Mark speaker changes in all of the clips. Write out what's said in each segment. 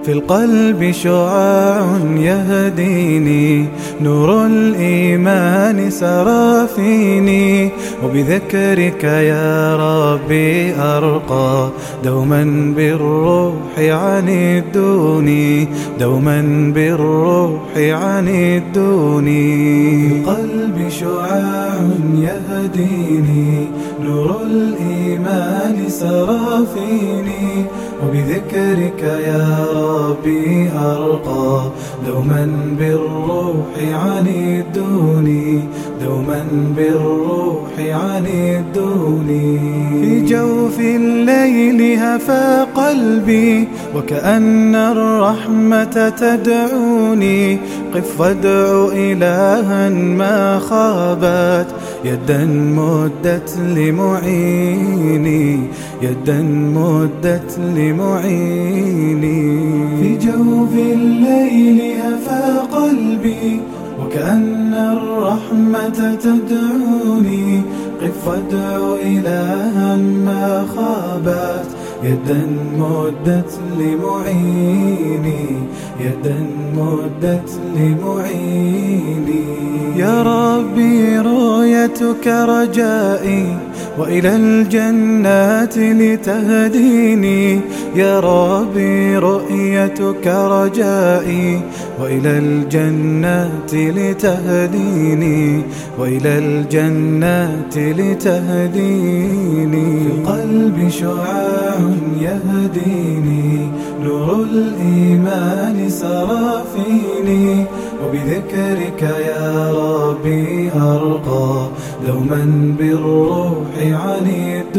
Speaker 1: في القلب شعاع يهديني، نور الإيمان سرى فيني، وبذكرك يا ربي أرقى، دوما بالروح عنيدوني، دوما بالروح عنيدوني. في القلب شعاع يهديني، نور الإيمان سرى فيني، وبذكرك يا ربي أرقى، دوما بالروح عنيدوني، دوما بالروح عنيدوني. في جوف الليل هفى قلبي، وكأن الرحمة تدعوني، قف وادع إلها ما خابت، يدا مدت لمعيني، يدا مدت لمعيني. في جوف الليل هفى قلبي، وكأن الرحمة تدعوني، قف وادع إلها ما خابت، يدا مدت لمعيني، يدا مدت لمعيني. يا ربي رؤيتك رجائي، وإلى الجنات لتهديني، يا ربي رؤيتك رجائي، وإلى الجنات لتهديني، وإلى الجنات لتهديني. في القلب شعاع يهديني، نور الإيمان سرى فيني، وبذكرك يا ربي أرقى، دوما بالروح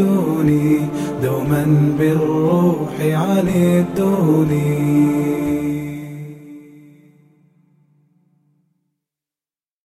Speaker 1: عنيدوني، دوما بالروح عنيدوني.